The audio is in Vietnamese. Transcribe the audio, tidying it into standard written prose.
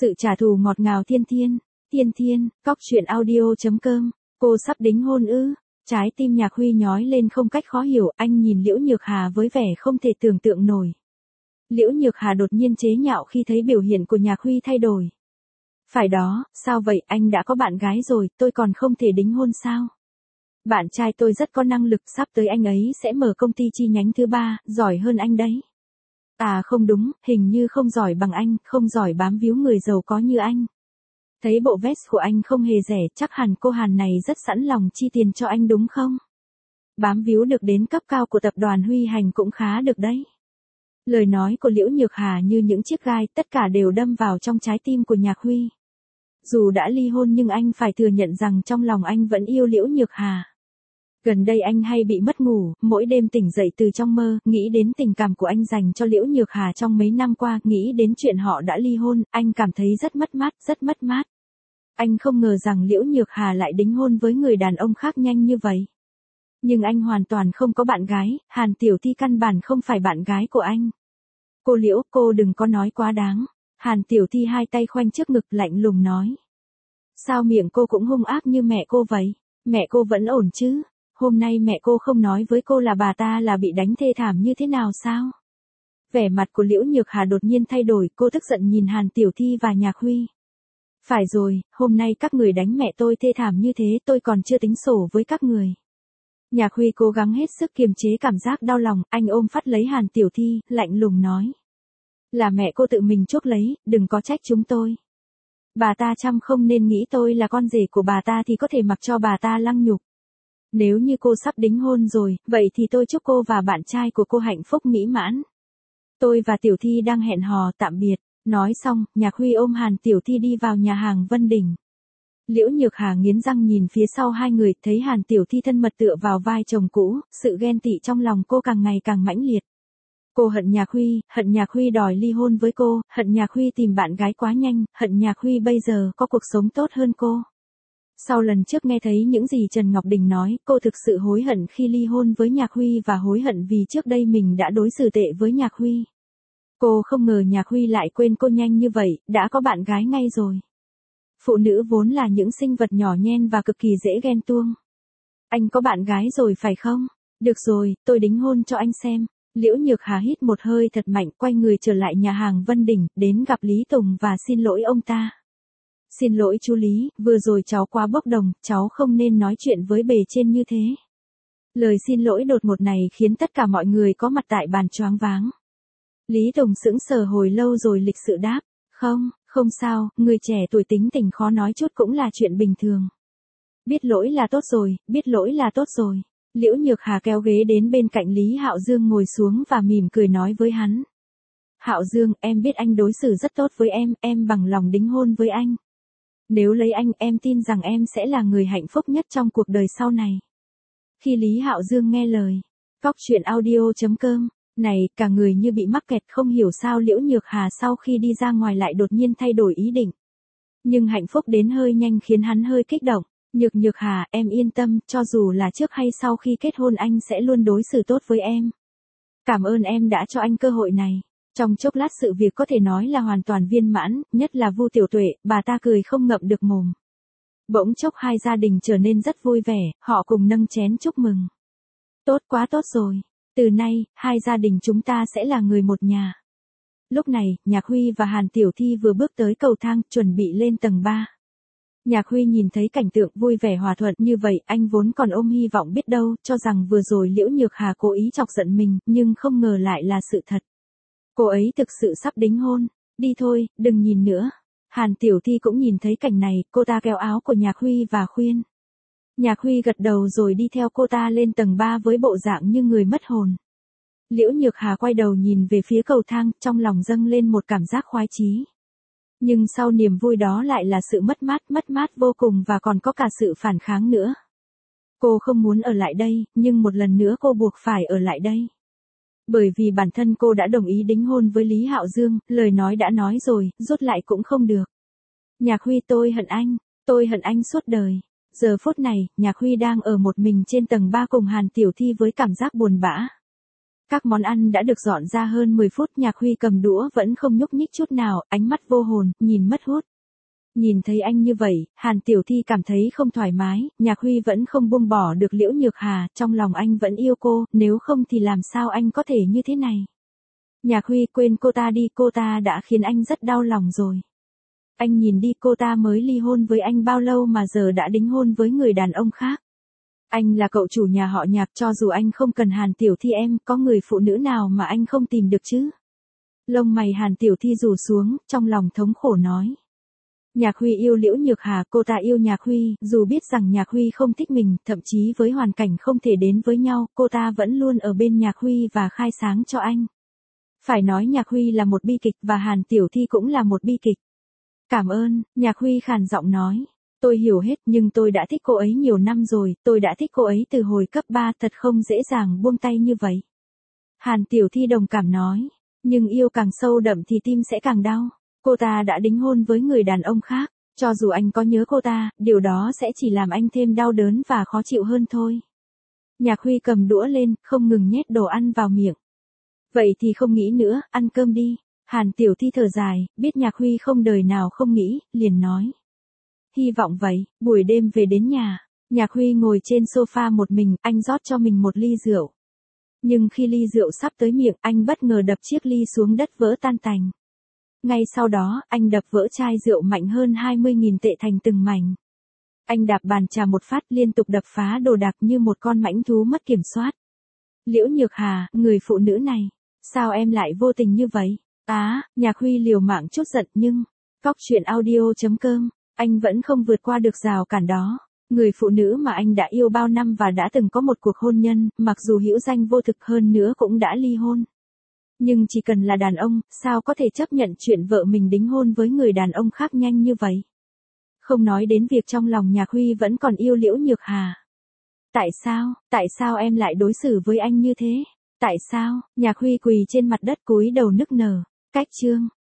Sự trả thù ngọt ngào Thiên Thiên. Thiên Thiên, cóc truyện audio.com. Cô sắp đính hôn ư? Trái tim Nhạc Huy nhói lên không cách khó hiểu, anh nhìn Liễu Nhược Hà với vẻ không thể tưởng tượng nổi. Liễu Nhược Hà đột nhiên chế nhạo khi thấy biểu hiện của Nhạc Huy thay đổi. Phải đó, sao vậy, anh đã có bạn gái rồi, tôi còn không thể đính hôn sao? Bạn trai tôi rất có năng lực, sắp tới anh ấy sẽ mở công ty chi nhánh thứ 3, giỏi hơn anh đấy. À không đúng, hình như không giỏi bằng anh, không giỏi bám víu người giàu có như anh. Thấy bộ vest của anh không hề rẻ, chắc hẳn cô Hàn này rất sẵn lòng chi tiền cho anh đúng không? Bám víu được đến cấp cao của tập đoàn Huy Hành cũng khá được đấy. Lời nói của Liễu Nhược Hà như những chiếc gai, tất cả đều đâm vào trong trái tim của Nhạc Huy. Dù đã ly hôn nhưng anh phải thừa nhận rằng trong lòng anh vẫn yêu Liễu Nhược Hà. Gần đây anh hay bị mất ngủ, mỗi đêm tỉnh dậy từ trong mơ, nghĩ đến tình cảm của anh dành cho Liễu Nhược Hà trong mấy năm qua, nghĩ đến chuyện họ đã ly hôn, anh cảm thấy rất mất mát, rất mất mát. Anh không ngờ rằng Liễu Nhược Hà lại đính hôn với người đàn ông khác nhanh như vậy. Nhưng anh hoàn toàn không có bạn gái, Hàn Tiểu Thi căn bản không phải bạn gái của anh. Cô Liễu, cô đừng có nói quá đáng. Hàn Tiểu Thi hai tay khoanh trước ngực lạnh lùng nói. Sao miệng cô cũng hung ác như mẹ cô vậy? Mẹ cô vẫn ổn chứ? Hôm nay mẹ cô không nói với cô là bà ta là bị đánh thê thảm như thế nào sao? Vẻ mặt của Liễu Nhược Hà đột nhiên thay đổi, cô tức giận nhìn Hàn Tiểu Thi và Nhạc Huy. Phải rồi, hôm nay các người đánh mẹ tôi thê thảm như thế, tôi còn chưa tính sổ với các người. Nhạc Huy cố gắng hết sức kiềm chế cảm giác đau lòng, anh ôm phát lấy Hàn Tiểu Thi, lạnh lùng nói. Là mẹ cô tự mình chuốc lấy, đừng có trách chúng tôi. Bà ta chăm không nên nghĩ tôi là con rể của bà ta thì có thể mặc cho bà ta lăng nhục. Nếu như cô sắp đính hôn rồi, vậy thì tôi chúc cô và bạn trai của cô hạnh phúc mỹ mãn. Tôi và Tiểu Thi đang hẹn hò tạm biệt. Nói xong, Nhạc Huy ôm Hàn Tiểu Thi đi vào nhà hàng Vân Đình. Liễu Nhược Hà nghiến răng nhìn phía sau hai người, thấy Hàn Tiểu Thi thân mật tựa vào vai chồng cũ, sự ghen tị trong lòng cô càng ngày càng mãnh liệt. Cô hận Nhạc Huy đòi ly hôn với cô, hận Nhạc Huy tìm bạn gái quá nhanh, hận Nhạc Huy bây giờ có cuộc sống tốt hơn cô. Sau lần trước nghe thấy những gì Trần Ngọc Đình nói, cô thực sự hối hận khi ly hôn với Nhạc Huy và hối hận vì trước đây mình đã đối xử tệ với Nhạc Huy. Cô không ngờ Nhạc Huy lại quên cô nhanh như vậy, đã có bạn gái ngay rồi. Phụ nữ vốn là những sinh vật nhỏ nhen và cực kỳ dễ ghen tuông. Anh có bạn gái rồi phải không? Được rồi, tôi đính hôn cho anh xem. Liễu Nhược Hà hít một hơi thật mạnh, quay người trở lại nhà hàng Vân Đình, đến gặp Lý Tùng và xin lỗi ông ta. Xin lỗi chú Lý, vừa rồi cháu quá bốc đồng, cháu không nên nói chuyện với bề trên như thế. Lời xin lỗi đột ngột này khiến tất cả mọi người có mặt tại bàn choáng váng. Lý Tùng sững sờ hồi lâu rồi lịch sự đáp, không sao, người trẻ tuổi tính tình khó nói chút cũng là chuyện bình thường. Biết lỗi là tốt rồi, biết lỗi là tốt rồi. Liễu Nhược Hà kéo ghế đến bên cạnh Lý Hạo Dương ngồi xuống và mỉm cười nói với hắn. Hạo Dương, em biết anh đối xử rất tốt với em bằng lòng đính hôn với anh. Nếu lấy anh, em tin rằng em sẽ là người hạnh phúc nhất trong cuộc đời sau này. Khi Lý Hạo Dương nghe lời, cóc truyện audio.com, này, cả người như bị mắc kẹt, không hiểu sao Liễu Nhược Hà sau khi đi ra ngoài lại đột nhiên thay đổi ý định. Nhưng hạnh phúc đến hơi nhanh khiến hắn hơi kích động. Nhược Hà, em yên tâm, cho dù là trước hay sau khi kết hôn anh sẽ luôn đối xử tốt với em. Cảm ơn em đã cho anh cơ hội này. Trong chốc lát sự việc có thể nói là hoàn toàn viên mãn, nhất là Vu Tiểu Tuệ, bà ta cười không ngậm được mồm. Bỗng chốc hai gia đình trở nên rất vui vẻ, họ cùng nâng chén chúc mừng. Tốt quá tốt rồi. Từ nay, hai gia đình chúng ta sẽ là người một nhà. Lúc này, Nhạc Huy và Hàn Tiểu Thi vừa bước tới cầu thang, chuẩn bị lên tầng 3. Nhạc Huy nhìn thấy cảnh tượng vui vẻ hòa thuận như vậy, anh vốn còn ôm hy vọng biết đâu, cho rằng vừa rồi Liễu Nhược Hà cố ý chọc giận mình, nhưng không ngờ lại là sự thật. Cô ấy thực sự sắp đính hôn. Đi thôi, đừng nhìn nữa. Hàn Tiểu Thi cũng nhìn thấy cảnh này, cô ta kéo áo của Nhạc Huy và khuyên. Nhạc Huy gật đầu rồi đi theo cô ta lên tầng 3 với bộ dạng như người mất hồn. Liễu Nhược Hà quay đầu nhìn về phía cầu thang, trong lòng dâng lên một cảm giác khoái chí. Nhưng sau niềm vui đó lại là sự mất mát vô cùng và còn có cả sự phản kháng nữa. Cô không muốn ở lại đây, nhưng một lần nữa cô buộc phải ở lại đây. Bởi vì bản thân cô đã đồng ý đính hôn với Lý Hạo Dương, lời nói đã nói rồi, rút lại cũng không được. Nhạc Huy, tôi hận anh suốt đời. Giờ phút này, Nhạc Huy đang ở một mình trên tầng 3 cùng Hàn Tiểu Thi với cảm giác buồn bã. Các món ăn đã được dọn ra hơn 10 phút, Nhạc Huy cầm đũa vẫn không nhúc nhích chút nào, ánh mắt vô hồn, nhìn mất hút. Nhìn thấy anh như vậy, Hàn Tiểu Thi cảm thấy không thoải mái, Nhạc Huy vẫn không buông bỏ được Liễu Nhược Hà, trong lòng anh vẫn yêu cô, nếu không thì làm sao anh có thể như thế này. Nhạc Huy quên cô ta đi, cô ta đã khiến anh rất đau lòng rồi. Anh nhìn đi, cô ta mới ly hôn với anh bao lâu mà giờ đã đính hôn với người đàn ông khác. Anh là cậu chủ nhà họ Nhạc, cho dù anh không cần Hàn Tiểu Thi em, có người phụ nữ nào mà anh không tìm được chứ? Lông mày Hàn Tiểu Thi rủ xuống, trong lòng thống khổ nói. Nhạc Huy yêu Liễu Nhược Hà, cô ta yêu Nhạc Huy, dù biết rằng Nhạc Huy không thích mình, thậm chí với hoàn cảnh không thể đến với nhau, cô ta vẫn luôn ở bên Nhạc Huy và khai sáng cho anh. Phải nói Nhạc Huy là một bi kịch và Hàn Tiểu Thi cũng là một bi kịch. Cảm ơn, Nhạc Huy khàn giọng nói. Tôi hiểu hết, nhưng tôi đã thích cô ấy nhiều năm rồi, tôi đã thích cô ấy từ hồi cấp 3, thật không dễ dàng buông tay như vậy. Hàn Tiểu Thi đồng cảm nói, nhưng yêu càng sâu đậm thì tim sẽ càng đau. Cô ta đã đính hôn với người đàn ông khác, cho dù anh có nhớ cô ta, điều đó sẽ chỉ làm anh thêm đau đớn và khó chịu hơn thôi. Nhạc Huy cầm đũa lên, không ngừng nhét đồ ăn vào miệng. Vậy thì không nghĩ nữa, ăn cơm đi. Hàn Tiểu Thi thở dài, biết Nhạc Huy không đời nào không nghĩ, liền nói. Hy vọng vậy. Buổi đêm về đến nhà, Nhạc Huy ngồi trên sofa một mình, anh rót cho mình một ly rượu. Nhưng khi ly rượu sắp tới miệng, anh bất ngờ đập chiếc ly xuống đất vỡ tan tành. Ngay sau đó, anh đập vỡ chai rượu mạnh hơn 20.000 tệ thành từng mảnh. Anh đạp bàn trà một phát, liên tục đập phá đồ đạc như một con mãnh thú mất kiểm soát. Liễu Nhược Hà, người phụ nữ này, sao em lại vô tình như vậy? Nhạc Huy liều mạng chút giận nhưng, Cóc Truyện Audio.com, anh vẫn không vượt qua được rào cản đó. Người phụ nữ mà anh đã yêu bao năm và đã từng có một cuộc hôn nhân, mặc dù hữu danh vô thực hơn nữa cũng đã ly hôn. Nhưng chỉ cần là đàn ông, sao có thể chấp nhận chuyện vợ mình đính hôn với người đàn ông khác nhanh như vậy? Không nói đến việc trong lòng Nhạc Huy vẫn còn yêu Liễu Nhược Hà. Tại sao em lại đối xử với anh như thế? Tại sao? Nhạc Huy quỳ trên mặt đất cúi đầu nức nở. Cách chương